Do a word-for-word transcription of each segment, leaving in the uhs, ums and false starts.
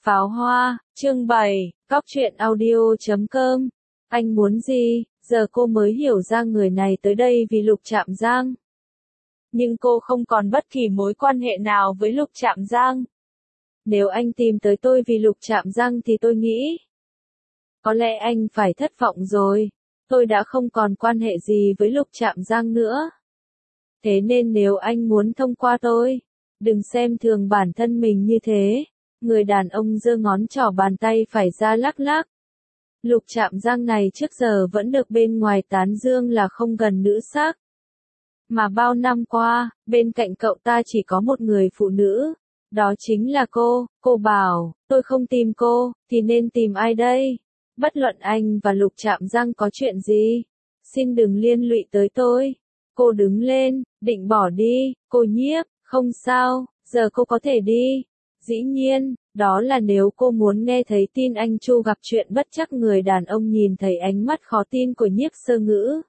Pháo hoa, chương bảy, Cóc truyện audio chấm com. Anh muốn gì? Giờ cô mới hiểu ra người này tới đây vì Lục Trạm Giang. Nhưng cô không còn bất kỳ mối quan hệ nào với Lục Trạm Giang. Nếu anh tìm tới tôi vì Lục Trạm Giang thì tôi nghĩ có lẽ anh phải thất vọng rồi. Tôi đã không còn quan hệ gì với Lục Trạm Giang nữa. Thế nên nếu anh muốn thông qua tôi, đừng xem thường bản thân mình như thế. Người đàn ông giơ ngón trỏ bàn tay phải ra lắc lắc. Lục Trạm Giang này trước giờ vẫn được bên ngoài tán dương là không gần nữ sắc. Mà bao năm qua, bên cạnh cậu ta chỉ có một người phụ nữ. Đó chính là cô. Cô bảo, tôi không tìm cô, thì nên tìm ai đây? Bất luận anh và Lục Trạm Giang có chuyện gì, xin đừng liên lụy tới tôi. Cô đứng lên, định bỏ đi. Cô Nhiếp, không sao, giờ cô có thể đi. Dĩ nhiên, đó là nếu cô muốn nghe thấy tin anh Chu gặp chuyện bất trắc. Người đàn ông nhìn thấy ánh mắt khó tin của Nhiếp Sơ Ngữ.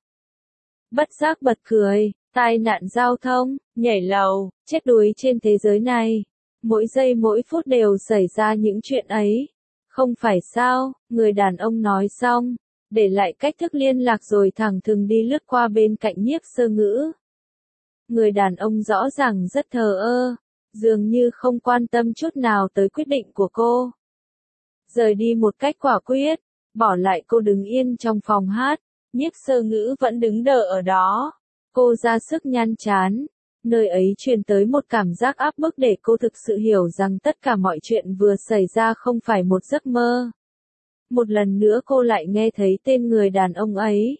Bất giác bật cười, tai nạn giao thông, nhảy lầu, chết đuối trên thế giới này. Mỗi giây mỗi phút đều xảy ra những chuyện ấy. Không phải sao? Người đàn ông nói xong, để lại cách thức liên lạc rồi thẳng thừng đi lướt qua bên cạnh Nhiếp Sơ Ngữ. Người đàn ông rõ ràng rất thờ ơ. Dường như không quan tâm chút nào tới quyết định của cô. Rời đi một cách quả quyết, bỏ lại cô đứng yên trong phòng hát. Nhiếp Sơ Ngữ vẫn đứng đờ ở đó. Cô ra sức nhăn trán. Nơi ấy truyền tới một cảm giác áp bức để cô thực sự hiểu rằng tất cả mọi chuyện vừa xảy ra không phải một giấc mơ. Một lần nữa cô lại nghe thấy tên người đàn ông ấy.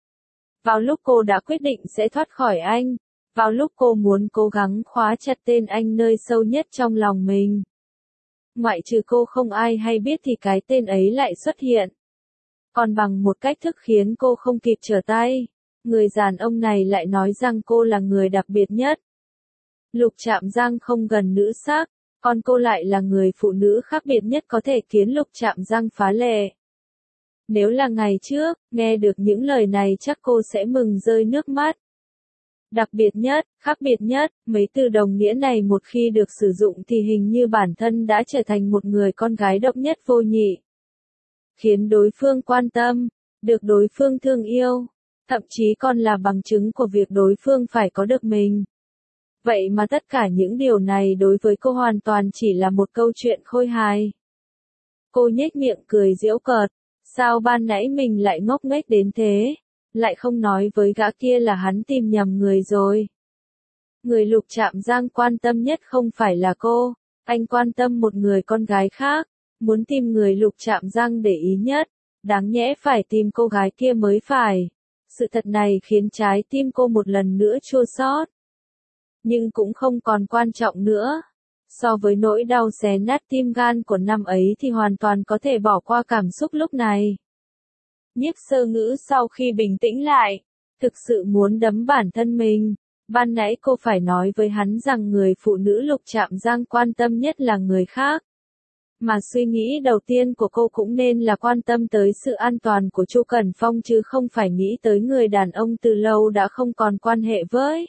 Vào lúc cô đã quyết định sẽ thoát khỏi anh. Vào lúc cô muốn cố gắng khóa chặt tên anh nơi sâu nhất trong lòng mình. Ngoại trừ cô không ai hay biết thì cái tên ấy lại xuất hiện. Còn bằng một cách thức khiến cô không kịp trở tay, người đàn ông này lại nói rằng cô là người đặc biệt nhất. Lục Trạm Giang không gần nữ sắc, còn cô lại là người phụ nữ khác biệt nhất có thể khiến Lục Trạm Giang phá lệ. Nếu là ngày trước, nghe được những lời này chắc cô sẽ mừng rơi nước mắt. Đặc biệt nhất, khác biệt nhất, mấy từ đồng nghĩa này một khi được sử dụng thì hình như bản thân đã trở thành một người con gái độc nhất vô nhị. Khiến đối phương quan tâm, được đối phương thương yêu, thậm chí còn là bằng chứng của việc đối phương phải có được mình. Vậy mà tất cả những điều này đối với cô hoàn toàn chỉ là một câu chuyện khôi hài. Cô nhếch miệng cười giễu cợt, sao ban nãy mình lại ngốc nghếch đến thế? Lại không nói với gã kia là hắn tìm nhầm người rồi. Người Lục Trạm Giang quan tâm nhất không phải là cô, anh quan tâm một người con gái khác, muốn tìm người Lục Trạm Giang để ý nhất, đáng nhẽ phải tìm cô gái kia mới phải. Sự thật này khiến trái tim cô một lần nữa chua xót. Nhưng cũng không còn quan trọng nữa. So với nỗi đau xé nát tim gan của năm ấy thì hoàn toàn có thể bỏ qua cảm xúc lúc này. Nhiếp Sơ Ngữ sau khi bình tĩnh lại, thực sự muốn đấm bản thân mình. Ban nãy cô phải nói với hắn rằng người phụ nữ Lục Trạm Giang quan tâm nhất là người khác. Mà suy nghĩ đầu tiên của cô cũng nên là quan tâm tới sự an toàn của Chu Cẩn Phong chứ không phải nghĩ tới người đàn ông từ lâu đã không còn quan hệ với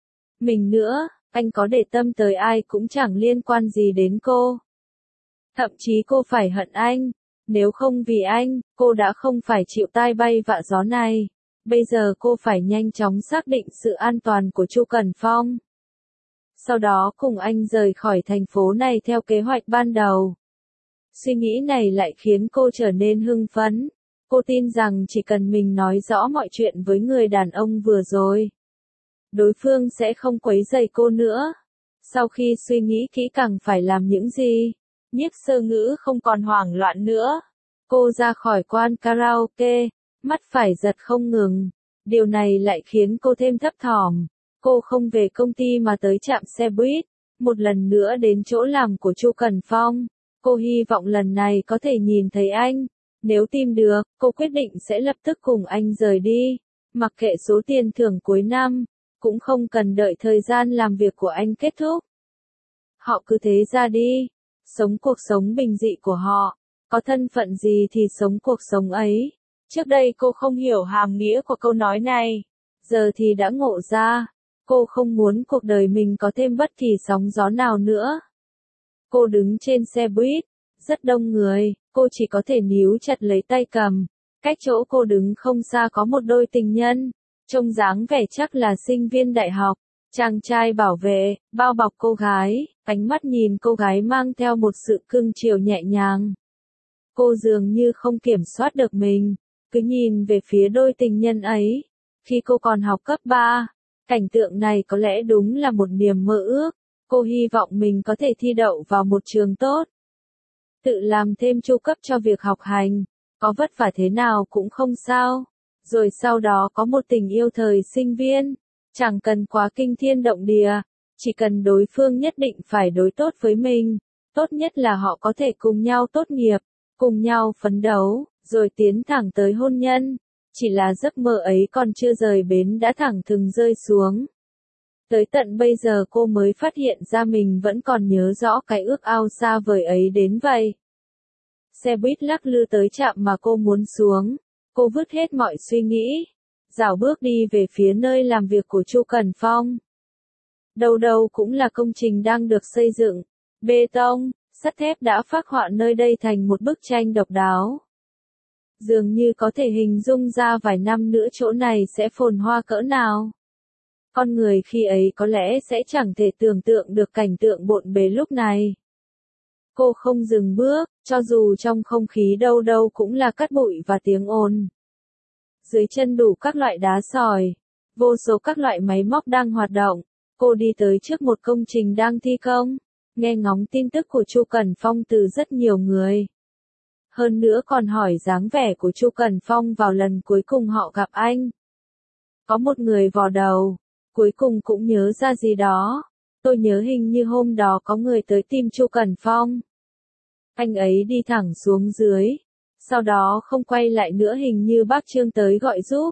mình nữa. Anh có để tâm tới ai cũng chẳng liên quan gì đến cô. Thậm chí cô phải hận anh. Nếu không vì anh, cô đã không phải chịu tai bay vạ gió này. Bây giờ cô phải nhanh chóng xác định sự an toàn của Chu Cẩn Phong. Sau đó cùng anh rời khỏi thành phố này theo kế hoạch ban đầu. Suy nghĩ này lại khiến cô trở nên hưng phấn. Cô tin rằng chỉ cần mình nói rõ mọi chuyện với người đàn ông vừa rồi, đối phương sẽ không quấy rầy cô nữa. Sau khi suy nghĩ kỹ càng phải làm những gì, Nhiếp Sơ Ngữ không còn hoảng loạn nữa. Cô ra khỏi quán karaoke, mắt phải giật không ngừng. Điều này lại khiến cô thêm thấp thỏm. Cô không về công ty mà tới trạm xe buýt, một lần nữa đến chỗ làm của Chu Cẩn Phong. Cô hy vọng lần này có thể nhìn thấy anh. Nếu tìm được, cô quyết định sẽ lập tức cùng anh rời đi. Mặc kệ số tiền thưởng cuối năm, cũng không cần đợi thời gian làm việc của anh kết thúc. Họ cứ thế ra đi, sống cuộc sống bình dị của họ. Có thân phận gì thì sống cuộc sống ấy. Trước đây cô không hiểu hàm nghĩa của câu nói này. Giờ thì đã ngộ ra. Cô không muốn cuộc đời mình có thêm bất kỳ sóng gió nào nữa. Cô đứng trên xe buýt, Rất đông người, cô chỉ có thể níu chặt lấy tay cầm. Cách chỗ cô đứng không xa có một đôi tình nhân, trông dáng vẻ chắc là sinh viên đại học. Chàng trai bảo vệ, bao bọc cô gái, ánh mắt nhìn cô gái mang theo một sự cưng chiều nhẹ nhàng. Cô dường như không kiểm soát được mình, cứ nhìn về phía đôi tình nhân ấy. Khi cô còn học cấp ba, cảnh tượng này có lẽ đúng là một niềm mơ ước. Cô hy vọng mình có thể thi đậu vào một trường tốt. Tự làm thêm chu cấp cho việc học hành, có vất vả thế nào cũng không sao. Rồi sau đó có một tình yêu thời sinh viên, chẳng cần quá kinh thiên động địa, chỉ cần đối phương nhất định phải đối tốt với mình. Tốt nhất là họ có thể cùng nhau tốt nghiệp, cùng nhau phấn đấu, rồi tiến thẳng tới hôn nhân. Chỉ là giấc mơ ấy còn chưa rời bến đã thẳng thừng rơi xuống. Tới tận bây giờ cô mới phát hiện ra mình vẫn còn nhớ rõ cái ước ao xa vời ấy đến vậy. Xe buýt lắc lư tới trạm mà cô muốn xuống. Cô vứt hết mọi suy nghĩ, rảo bước đi về phía nơi làm việc của Chu Cẩn Phong. Đâu đâu cũng là công trình đang được xây dựng. Bê tông, sắt thép đã phác họa nơi đây thành một bức tranh độc đáo. Dường như có thể hình dung ra vài năm nữa chỗ này sẽ phồn hoa cỡ nào. Con người khi ấy có lẽ sẽ chẳng thể tưởng tượng được cảnh tượng bộn bề lúc này. Cô không dừng bước, cho dù trong không khí đâu đâu cũng là cát bụi và tiếng ồn. Dưới chân đủ các loại đá sỏi, vô số các loại máy móc đang hoạt động. Cô đi tới trước một công trình đang thi công, nghe ngóng tin tức của Chu Cẩn Phong từ rất nhiều người. Hơn nữa còn hỏi dáng vẻ của Chu Cẩn Phong vào lần cuối cùng họ gặp anh. Có một người vò đầu, cuối cùng cũng nhớ ra gì đó. Tôi nhớ hình như hôm đó có người tới tìm Chu Cẩn Phong. Anh ấy đi thẳng xuống dưới, sau đó không quay lại nữa, hình như bác Trương tới gọi giúp.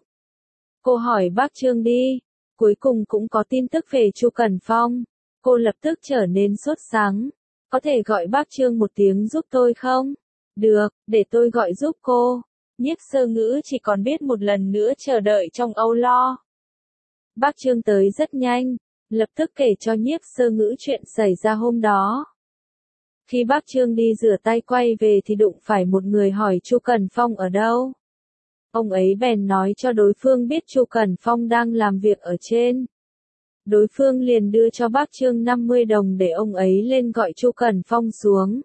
Cô hỏi bác Trương đi, cuối cùng cũng có tin tức về Chu Cẩn Phong. Cô lập tức trở nên sốt sắng. Có thể gọi bác Trương một tiếng giúp tôi không? Được, để tôi gọi giúp cô. Nhiếp Sơ Ngữ chỉ còn biết một lần nữa chờ đợi trong âu lo. Bác Trương tới rất nhanh, lập tức kể cho Nhiếp Sơ Ngữ chuyện xảy ra hôm đó. Khi bác Trương đi rửa tay quay về thì đụng phải một người hỏi Chu Cẩn Phong ở đâu. Ông ấy bèn nói cho đối phương biết Chu Cẩn Phong đang làm việc ở trên. Đối phương liền đưa cho bác Trương năm mươi đồng để ông ấy lên gọi Chu Cẩn Phong xuống.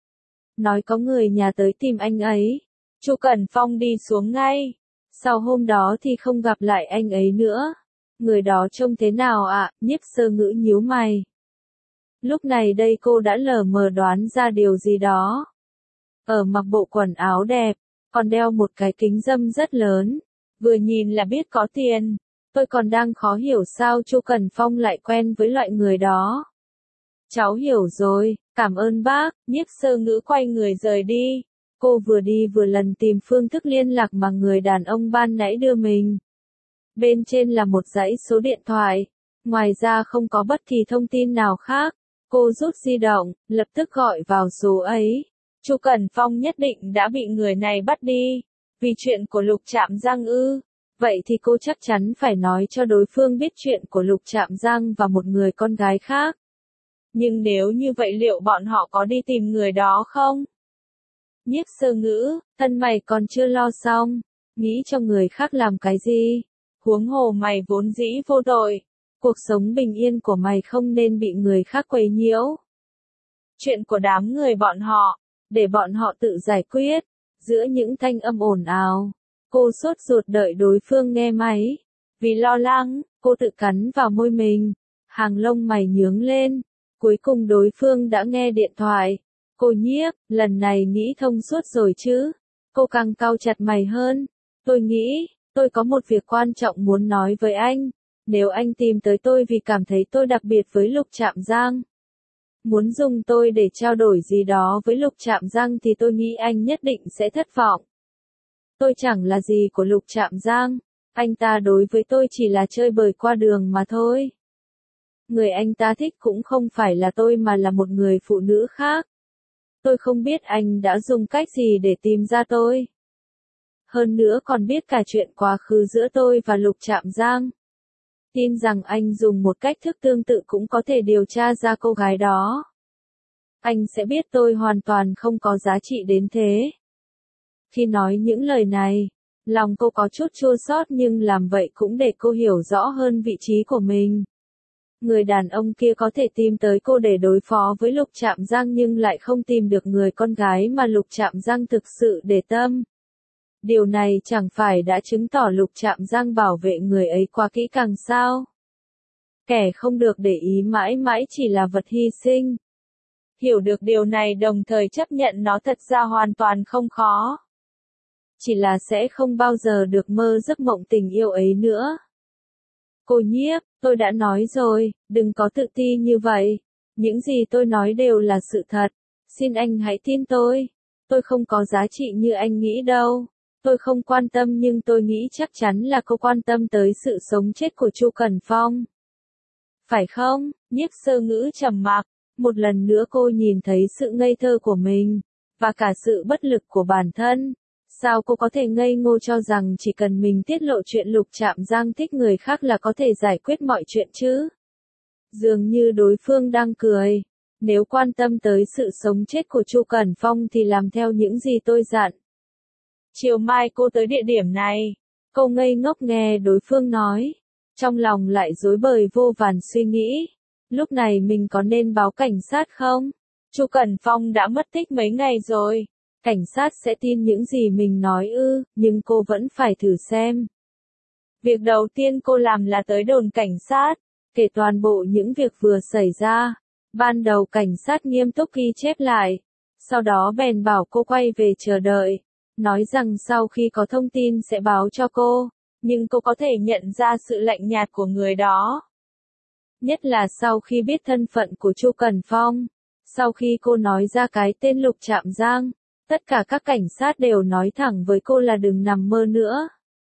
Nói có người nhà tới tìm anh ấy. Chu Cẩn Phong đi xuống ngay. Sau hôm đó thì không gặp lại anh ấy nữa. Người đó trông thế nào ạ? À? Nhiếp Sơ Ngữ nhíu mày. Lúc này đây cô đã lờ mờ đoán ra điều gì đó. Ở mặc bộ quần áo đẹp, còn đeo một cái kính râm rất lớn. Vừa nhìn là biết có tiền. Tôi còn đang khó hiểu sao Chu Cẩn Phong lại quen với loại người đó. Cháu hiểu rồi, cảm ơn bác. Nhiếp Sơ Ngữ quay người rời đi. Cô vừa đi vừa lần tìm phương thức liên lạc mà người đàn ông ban nãy đưa mình. Bên trên là một dãy số điện thoại. Ngoài ra không có bất kỳ thông tin nào khác. Cô rút di động, lập tức gọi vào số ấy. Chu Cẩn Phong nhất định đã bị người này bắt đi. Vì chuyện của Lục Trạm Giang ư. Vậy thì cô chắc chắn phải nói cho đối phương biết chuyện của Lục Trạm Giang và một người con gái khác. Nhưng nếu như vậy liệu bọn họ có đi tìm người đó không? Nhiếp Sơ Ngữ, thân mày còn chưa lo xong. Nghĩ cho người khác làm cái gì? Huống hồ mày vốn dĩ vô tội. Cuộc sống bình yên của mày không nên bị người khác quấy nhiễu. Chuyện của đám người bọn họ, để bọn họ tự giải quyết. Giữa những thanh âm ồn ào, cô sốt ruột đợi đối phương nghe máy. Vì lo lắng, cô tự cắn vào môi mình. Hàng lông mày nhướng lên. Cuối cùng đối phương đã nghe điện thoại. Cô Nhiếp, lần này nghĩ thông suốt rồi chứ? Cô càng cau chặt mày hơn. Tôi nghĩ, tôi có một việc quan trọng muốn nói với anh. Nếu anh tìm tới tôi vì cảm thấy tôi đặc biệt với Lục Trạm Giang, muốn dùng tôi để trao đổi gì đó với Lục Trạm Giang thì tôi nghĩ anh nhất định sẽ thất vọng. Tôi chẳng là gì của Lục Trạm Giang, anh ta đối với tôi chỉ là chơi bời qua đường mà thôi. Người anh ta thích cũng không phải là tôi mà là một người phụ nữ khác. Tôi không biết anh đã dùng cách gì để tìm ra tôi. Hơn nữa còn biết cả chuyện quá khứ giữa tôi và Lục Trạm Giang. Tin rằng anh dùng một cách thức tương tự cũng có thể điều tra ra cô gái đó. anh sẽ biết tôi hoàn toàn không có giá trị đến thế. Khi nói những lời này, lòng cô có chút chua xót nhưng làm vậy cũng để cô hiểu rõ hơn vị trí của mình. Người đàn ông kia có thể tìm tới cô để đối phó với Lục Trạm Giang nhưng lại không tìm được người con gái mà Lục Trạm Giang thực sự để tâm. Điều này chẳng phải đã chứng tỏ Lục Trạm Giang bảo vệ người ấy quá kỹ càng sao? Kẻ không được để ý mãi mãi chỉ là vật hy sinh. Hiểu được điều này đồng thời chấp nhận nó thật ra hoàn toàn không khó. Chỉ là sẽ không bao giờ được mơ giấc mộng tình yêu ấy nữa. Cô Nhiếp, tôi đã nói rồi, đừng có tự ti như vậy. Những gì tôi nói đều là sự thật. Xin anh hãy tin tôi. Tôi không có giá trị như anh nghĩ đâu. Tôi không quan tâm nhưng tôi nghĩ chắc chắn là cô quan tâm tới sự sống chết của Chu Cẩn Phong. Phải không? Nhiếp Sơ Ngữ trầm mặc. Một lần nữa cô nhìn thấy sự ngây thơ của mình, và cả sự bất lực của bản thân. Sao cô có thể ngây ngô cho rằng chỉ cần mình tiết lộ chuyện Lục Trạm Giang thích người khác là có thể giải quyết mọi chuyện chứ? Dường như đối phương đang cười. Nếu quan tâm tới sự sống chết của Chu Cẩn Phong thì làm theo những gì tôi dặn. Chiều mai cô tới địa điểm này. Cô ngây ngốc nghe đối phương nói. Trong lòng lại rối bời vô vàn suy nghĩ. Lúc này mình có nên báo cảnh sát không? Chu Cẩn Phong đã mất tích mấy ngày rồi. Cảnh sát sẽ tin những gì mình nói ư, nhưng cô vẫn phải thử xem. Việc đầu tiên cô làm là tới đồn cảnh sát, kể toàn bộ những việc vừa xảy ra. Ban đầu cảnh sát nghiêm túc ghi chép lại. Sau đó bèn bảo cô quay về chờ đợi. Nói rằng sau khi có thông tin sẽ báo cho cô. Nhưng cô có thể nhận ra sự lạnh nhạt của người đó. Nhất là sau khi biết thân phận của Chu Cẩn Phong. Sau khi cô nói ra cái tên Lục Trạm Giang, tất cả các cảnh sát đều nói thẳng với cô là đừng nằm mơ nữa.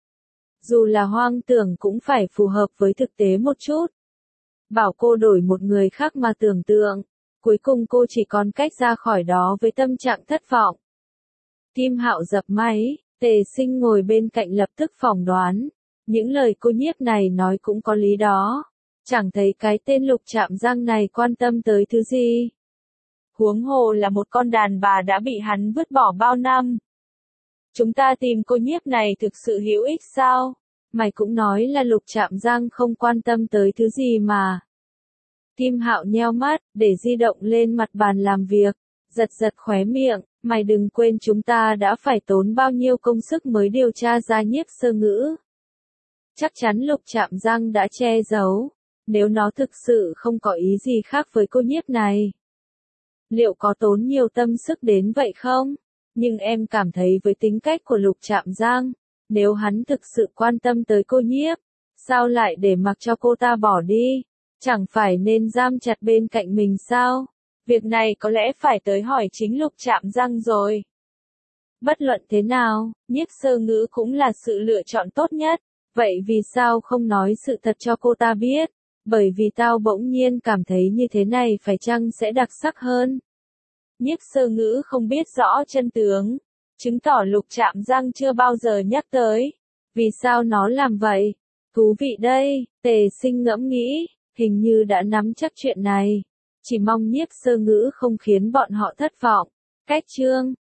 Dù là hoang tưởng cũng phải phù hợp với thực tế một chút. Bảo cô đổi một người khác mà tưởng tượng. Cuối cùng cô chỉ còn cách ra khỏi đó với tâm trạng thất vọng. Kim Hạo dập máy, Tề Sinh ngồi bên cạnh lập tức phỏng đoán. Những lời cô Nhiếp này nói cũng có lý đó. Chẳng thấy cái tên Lục Trạm Giang này quan tâm tới thứ gì. Huống hồ là một con đàn bà đã bị hắn vứt bỏ bao năm. Chúng ta tìm cô Nhiếp này thực sự hữu ích sao? Mày cũng nói là Lục Trạm Giang không quan tâm tới thứ gì mà. Kim Hạo nheo mắt, để di động lên mặt bàn làm việc, giật giật khóe miệng, mày đừng quên chúng ta đã phải tốn bao nhiêu công sức mới điều tra ra Nhiếp Sơ Ngữ. Chắc chắn Lục Trạm Giang đã che giấu, nếu nó thực sự không có ý gì khác với cô Nhiếp này. Liệu có tốn nhiều tâm sức đến vậy không? Nhưng em cảm thấy với tính cách của Lục Trạm Giang, nếu hắn thực sự quan tâm tới cô Nhiếp, sao lại để mặc cho cô ta bỏ đi? Chẳng phải nên giam chặt bên cạnh mình sao? Việc này có lẽ phải tới hỏi chính Lục Trạm Giang rồi. Bất luận thế nào, Nhiếp Sơ Ngữ cũng là sự lựa chọn tốt nhất. Vậy vì sao không nói sự thật cho cô ta biết? Bởi vì tao bỗng nhiên cảm thấy như thế này phải chăng sẽ đặc sắc hơn. Nhiếp Sơ Ngữ không biết rõ chân tướng, chứng tỏ Lục Trạm Giang chưa bao giờ nhắc tới. Vì sao nó làm vậy? Thú vị đây, Tề Sinh ngẫm nghĩ, hình như đã nắm chắc chuyện này. Chỉ mong Nhiếp Sơ Ngữ không khiến bọn họ thất vọng. Cách chương